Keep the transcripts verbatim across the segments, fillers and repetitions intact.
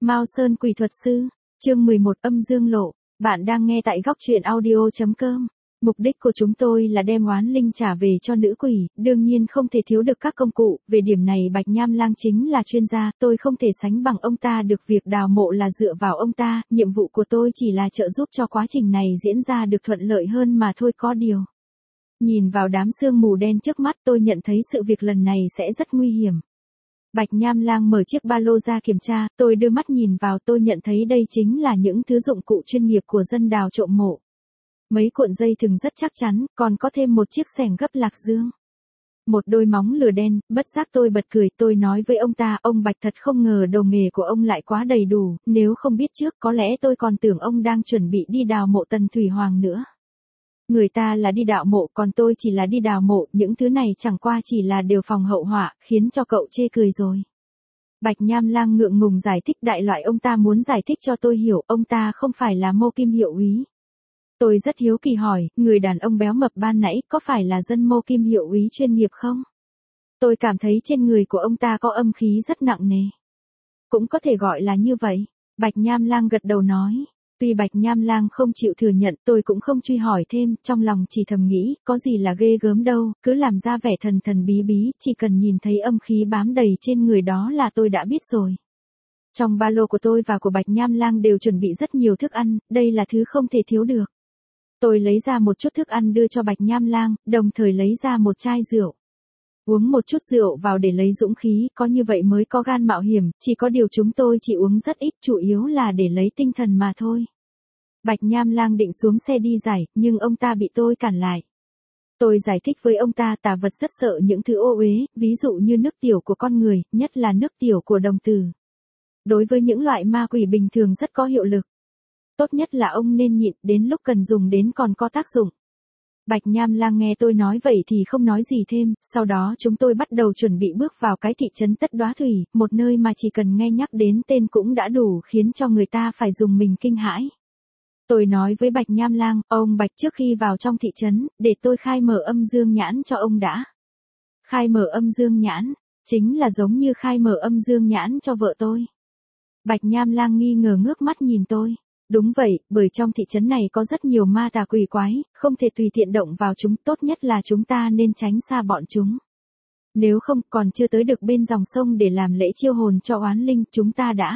Mao Sơn Quỷ Thuật Sư, chương mười một Âm Dương Lộ, bạn đang nghe tại góc truyện audio.com. Mục đích của chúng tôi là đem oán linh trả về cho nữ quỷ, đương nhiên không thể thiếu được các công cụ, về điểm này Bạch Nham Lang chính là chuyên gia, tôi không thể sánh bằng ông ta được, việc đào mộ là dựa vào ông ta, nhiệm vụ của tôi chỉ là trợ giúp cho quá trình này diễn ra được thuận lợi hơn mà thôi. Có điều, nhìn vào đám sương mù đen trước mắt, tôi nhận thấy sự việc lần này sẽ rất nguy hiểm. Bạch Nham Lang mở chiếc ba lô ra kiểm tra, tôi đưa mắt nhìn vào, tôi nhận thấy đây chính là những thứ dụng cụ chuyên nghiệp của dân đào trộm mộ. Mấy cuộn dây thừng rất chắc chắn, còn có thêm một chiếc xẻng gấp lạc dương. Một đôi móng lửa đen, bất giác tôi bật cười, tôi nói với ông ta, ông Bạch thật không ngờ đồ nghề của ông lại quá đầy đủ, nếu không biết trước có lẽ tôi còn tưởng ông đang chuẩn bị đi đào mộ Tần Thủy Hoàng nữa. Người ta là đi đào mộ, còn tôi chỉ là đi đào mộ, những thứ này chẳng qua chỉ là đều phòng hậu họa, khiến cho cậu chê cười rồi. Bạch Nham Lang ngượng ngùng giải thích, đại loại ông ta muốn giải thích cho tôi hiểu, ông ta không phải là Mô Kim Hiệu úy. Tôi rất hiếu kỳ hỏi, người đàn ông béo mập ban nãy có phải là dân Mô Kim Hiệu úy chuyên nghiệp không? Tôi cảm thấy trên người của ông ta có âm khí rất nặng nề. Cũng có thể gọi là như vậy. Bạch Nham Lang gật đầu nói. Tuy Bạch Nham Lang không chịu thừa nhận, tôi cũng không truy hỏi thêm, trong lòng chỉ thầm nghĩ, có gì là ghê gớm đâu, cứ làm ra vẻ thần thần bí bí, chỉ cần nhìn thấy âm khí bám đầy trên người đó là tôi đã biết rồi. Trong ba lô của tôi và của Bạch Nham Lang đều chuẩn bị rất nhiều thức ăn, đây là thứ không thể thiếu được. Tôi lấy ra một chút thức ăn đưa cho Bạch Nham Lang, đồng thời lấy ra một chai rượu. Uống một chút rượu vào để lấy dũng khí, có như vậy mới có gan mạo hiểm, chỉ có điều chúng tôi chỉ uống rất ít, chủ yếu là để lấy tinh thần mà thôi. Bạch Nham Lang định xuống xe đi giải, nhưng ông ta bị tôi cản lại. Tôi giải thích với ông ta, tà vật rất sợ những thứ ô uế, ví dụ như nước tiểu của con người, nhất là nước tiểu của đồng tử. Đối với những loại ma quỷ bình thường rất có hiệu lực. Tốt nhất là ông nên nhịn, đến lúc cần dùng đến còn có tác dụng. Bạch Nham Lang nghe tôi nói vậy thì không nói gì thêm, sau đó chúng tôi bắt đầu chuẩn bị bước vào cái thị trấn Tất Đóa Thủy, một nơi mà chỉ cần nghe nhắc đến tên cũng đã đủ khiến cho người ta phải dùng mình kinh hãi. Tôi nói với Bạch Nham Lang, ông Bạch, trước khi vào trong thị trấn, để tôi khai mở âm dương nhãn cho ông đã. Khai mở âm dương nhãn, chính là giống như khai mở âm dương nhãn cho vợ tôi. Bạch Nham Lang nghi ngờ ngước mắt nhìn tôi. Đúng vậy, bởi trong thị trấn này có rất nhiều ma tà quỷ quái, không thể tùy tiện động vào chúng, tốt nhất là chúng ta nên tránh xa bọn chúng. Nếu không, còn chưa tới được bên dòng sông để làm lễ chiêu hồn cho oán linh, chúng ta đã.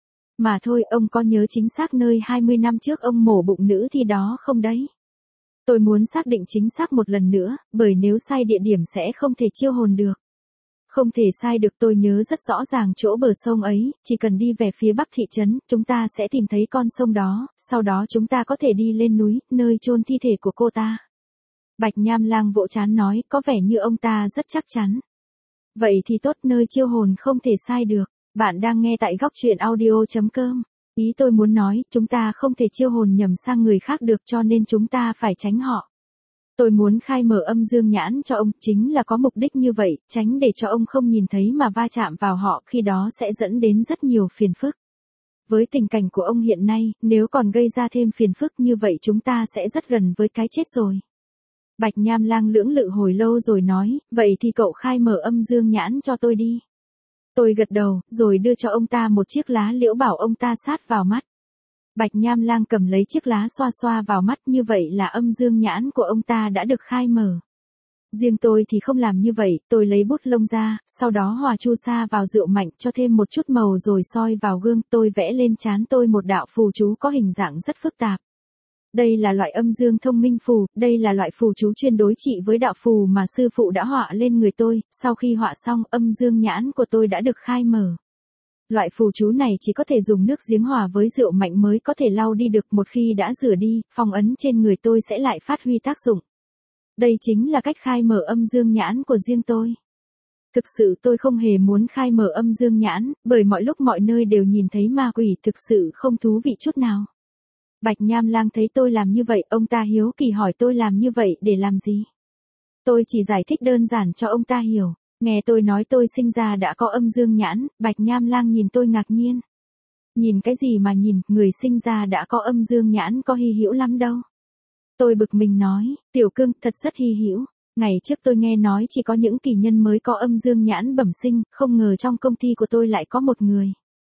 Mà thôi, ông có nhớ chính xác nơi hai mươi năm trước ông mổ bụng nữ thì đó không đấy? Tôi muốn xác định chính xác một lần nữa, bởi nếu sai địa điểm sẽ không thể chiêu hồn được. Không thể sai được, tôi nhớ rất rõ ràng chỗ bờ sông ấy, chỉ cần đi về phía bắc thị trấn, chúng ta sẽ tìm thấy con sông đó, sau đó chúng ta có thể đi lên núi, nơi chôn thi thể của cô ta. Bạch Nham Lang vỗ trán nói, có vẻ như ông ta rất chắc chắn. Vậy thì tốt, nơi chiêu hồn không thể sai được. Bạn đang nghe tại góc truyện audio.com. Ý tôi muốn nói, chúng ta không thể chiêu hồn nhầm sang người khác được, cho nên chúng ta phải tránh họ. Tôi muốn khai mở âm dương nhãn cho ông, chính là có mục đích như vậy, tránh để cho ông không nhìn thấy mà va chạm vào họ, khi đó sẽ dẫn đến rất nhiều phiền phức. Với tình cảnh của ông hiện nay, nếu còn gây ra thêm phiền phức như vậy chúng ta sẽ rất gần với cái chết rồi. Bạch Nham Lang lưỡng lự hồi lâu rồi nói, vậy thì cậu khai mở âm dương nhãn cho tôi đi. Tôi gật đầu, rồi đưa cho ông ta một chiếc lá liễu bảo ông ta sát vào mắt. Bạch Nham Lang cầm lấy chiếc lá xoa xoa vào mắt, như vậy là âm dương nhãn của ông ta đã được khai mở. Riêng tôi thì không làm như vậy, tôi lấy bút lông ra, sau đó hòa chu sa vào rượu mạnh cho thêm một chút màu rồi soi vào gương, tôi vẽ lên trán tôi một đạo phù chú có hình dạng rất phức tạp. Đây là loại âm dương thông minh phù, đây là loại phù chú chuyên đối trị với đạo phù mà sư phụ đã họa lên người tôi, sau khi họa xong âm dương nhãn của tôi đã được khai mở. Loại phù chú này chỉ có thể dùng nước giếng hòa với rượu mạnh mới có thể lau đi được, một khi đã rửa đi, phong ấn trên người tôi sẽ lại phát huy tác dụng. Đây chính là cách khai mở âm dương nhãn của riêng tôi. Thực sự tôi không hề muốn khai mở âm dương nhãn, bởi mọi lúc mọi nơi đều nhìn thấy ma quỷ, thực sự không thú vị chút nào. Bạch Nham Lang thấy tôi làm như vậy, ông ta hiếu kỳ hỏi tôi làm như vậy để làm gì. Tôi chỉ giải thích đơn giản cho ông ta hiểu. Nghe tôi nói tôi sinh ra đã có âm dương nhãn, Bạch Nham Lang nhìn tôi ngạc nhiên. Nhìn cái gì mà nhìn, người sinh ra đã có âm dương nhãn có hy hữu lắm đâu. Tôi bực mình nói, Tiểu Cương, thật rất hy hữu. Ngày trước tôi nghe nói chỉ có những kỳ nhân mới có âm dương nhãn bẩm sinh, không ngờ trong công ty của tôi lại có một người.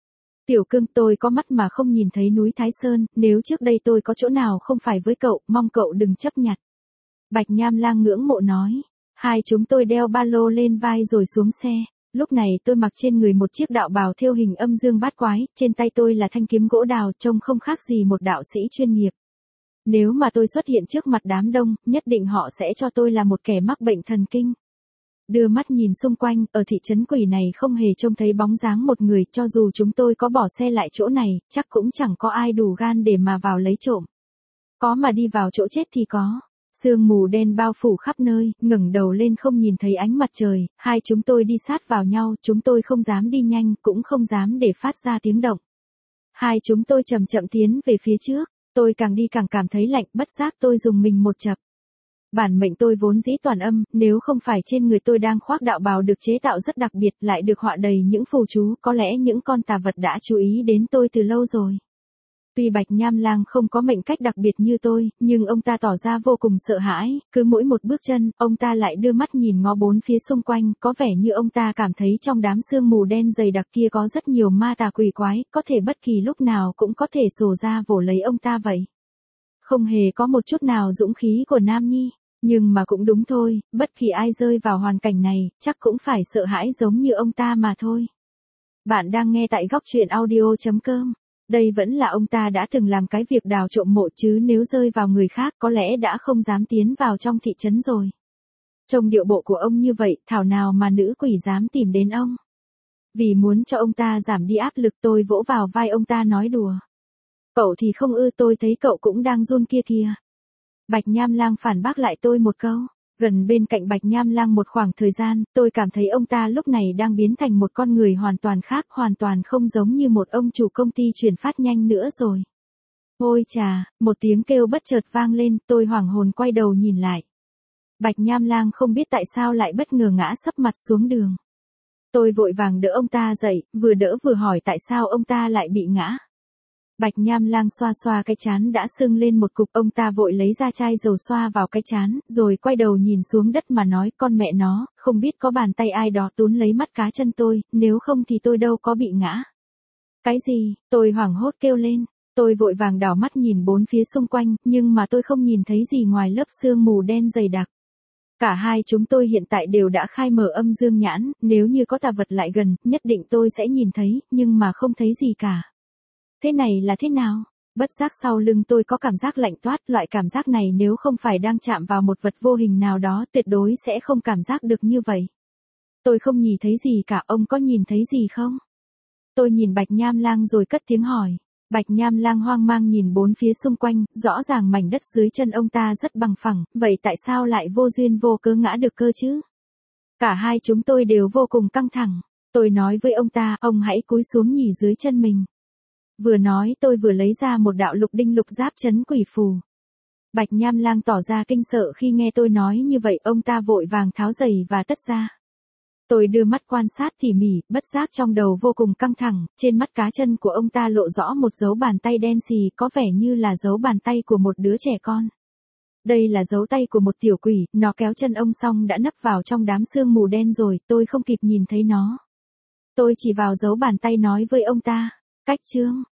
Tiểu Cương, tôi có mắt mà không nhìn thấy núi Thái Sơn, nếu trước đây tôi có chỗ nào không phải với cậu, mong cậu đừng chấp nhặt. Bạch Nham Lang ngưỡng mộ nói. Hai chúng tôi đeo ba lô lên vai rồi xuống xe. Lúc này tôi mặc trên người một chiếc đạo bào thêu hình âm dương bát quái, trên tay tôi là thanh kiếm gỗ đào, trông không khác gì một đạo sĩ chuyên nghiệp. Nếu mà tôi xuất hiện trước mặt đám đông, nhất định họ sẽ cho tôi là một kẻ mắc bệnh thần kinh. Đưa mắt nhìn xung quanh, ở thị trấn quỷ này không hề trông thấy bóng dáng một người, cho dù chúng tôi có bỏ xe lại chỗ này, chắc cũng chẳng có ai đủ gan để mà vào lấy trộm. Có mà đi vào chỗ chết thì có. Sương mù đen bao phủ khắp nơi, ngẩng đầu lên không nhìn thấy ánh mặt trời, hai chúng tôi đi sát vào nhau, chúng tôi không dám đi nhanh, cũng không dám để phát ra tiếng động. Hai chúng tôi chậm chậm tiến về phía trước, tôi càng đi càng cảm thấy lạnh, bất giác tôi dùng mình một chập. Bản mệnh tôi vốn dĩ toàn âm, nếu không phải trên người tôi đang khoác đạo bào được chế tạo rất đặc biệt, lại được họa đầy những phù chú, có lẽ những con tà vật đã chú ý đến tôi từ lâu rồi. Tuy Bạch Nham Lang không có mệnh cách đặc biệt như tôi, nhưng ông ta tỏ ra vô cùng sợ hãi, cứ mỗi một bước chân, ông ta lại đưa mắt nhìn ngó bốn phía xung quanh, có vẻ như ông ta cảm thấy trong đám sương mù đen dày đặc kia có rất nhiều ma tà quỷ quái, có thể bất kỳ lúc nào cũng có thể sổ ra vồ lấy ông ta vậy. Không hề có một chút nào dũng khí của Nam Nhi, nhưng mà cũng đúng thôi, bất kỳ ai rơi vào hoàn cảnh này, chắc cũng phải sợ hãi giống như ông ta mà thôi. Bạn đang nghe tại góc truyện audio chấm com. Đây vẫn là ông ta đã từng làm cái việc đào trộm mộ, chứ nếu rơi vào người khác có lẽ đã không dám tiến vào trong thị trấn rồi. Trông điệu bộ của ông như vậy, thảo nào mà nữ quỷ dám tìm đến ông. Vì muốn cho ông ta giảm đi áp lực, tôi vỗ vào vai ông ta nói đùa. Cậu thì không ư, tôi thấy cậu cũng đang run kia kìa. Bạch Nham Lang phản bác lại tôi một câu. Gần bên cạnh Bạch Nham Lang một khoảng thời gian, tôi cảm thấy ông ta lúc này đang biến thành một con người hoàn toàn khác, hoàn toàn không giống như một ông chủ công ty chuyển phát nhanh nữa rồi. Ôi chà, một tiếng kêu bất chợt vang lên, tôi hoảng hồn quay đầu nhìn lại. Bạch Nham Lang không biết tại sao lại bất ngờ ngã sấp mặt xuống đường. Tôi vội vàng đỡ ông ta dậy, vừa đỡ vừa hỏi tại sao ông ta lại bị ngã. Bạch Nham Lang xoa xoa cái trán đã sưng lên một cục, ông ta vội lấy ra chai dầu xoa vào cái trán, rồi quay đầu nhìn xuống đất mà nói, con mẹ nó, không biết có bàn tay ai đó túm lấy mắt cá chân tôi, nếu không thì tôi đâu có bị ngã. Cái gì? Tôi hoảng hốt kêu lên, tôi vội vàng đảo mắt nhìn bốn phía xung quanh, nhưng mà tôi không nhìn thấy gì ngoài lớp sương mù đen dày đặc. Cả hai chúng tôi hiện tại đều đã khai mở âm dương nhãn, nếu như có tà vật lại gần, nhất định tôi sẽ nhìn thấy, nhưng mà không thấy gì cả. Thế này là thế nào? Bất giác sau lưng tôi có cảm giác lạnh toát, loại cảm giác này nếu không phải đang chạm vào một vật vô hình nào đó, tuyệt đối sẽ không cảm giác được như vậy. Tôi không nhìn thấy gì cả, ông có nhìn thấy gì không? Tôi nhìn Bạch Nham Lang rồi cất tiếng hỏi. Bạch Nham Lang hoang mang nhìn bốn phía xung quanh, rõ ràng mảnh đất dưới chân ông ta rất bằng phẳng, vậy tại sao lại vô duyên vô cớ ngã được cơ chứ? Cả hai chúng tôi đều vô cùng căng thẳng. Tôi nói với ông ta, ông hãy cúi xuống nhìn dưới chân mình. Vừa nói tôi vừa lấy ra một đạo lục đinh lục giáp trấn quỷ phù. Bạch Nham Lang tỏ ra kinh sợ khi nghe tôi nói như vậy, ông ta vội vàng tháo giày và tất ra. Tôi đưa mắt quan sát tỉ mỉ, bất giác trong đầu vô cùng căng thẳng, trên mắt cá chân của ông ta lộ rõ một dấu bàn tay đen xì, có vẻ như là dấu bàn tay của một đứa trẻ con. Đây là dấu tay của một tiểu quỷ, nó kéo chân ông xong đã nấp vào trong đám sương mù đen rồi, tôi không kịp nhìn thấy nó. Tôi chỉ vào dấu bàn tay nói với ông ta, cách chương.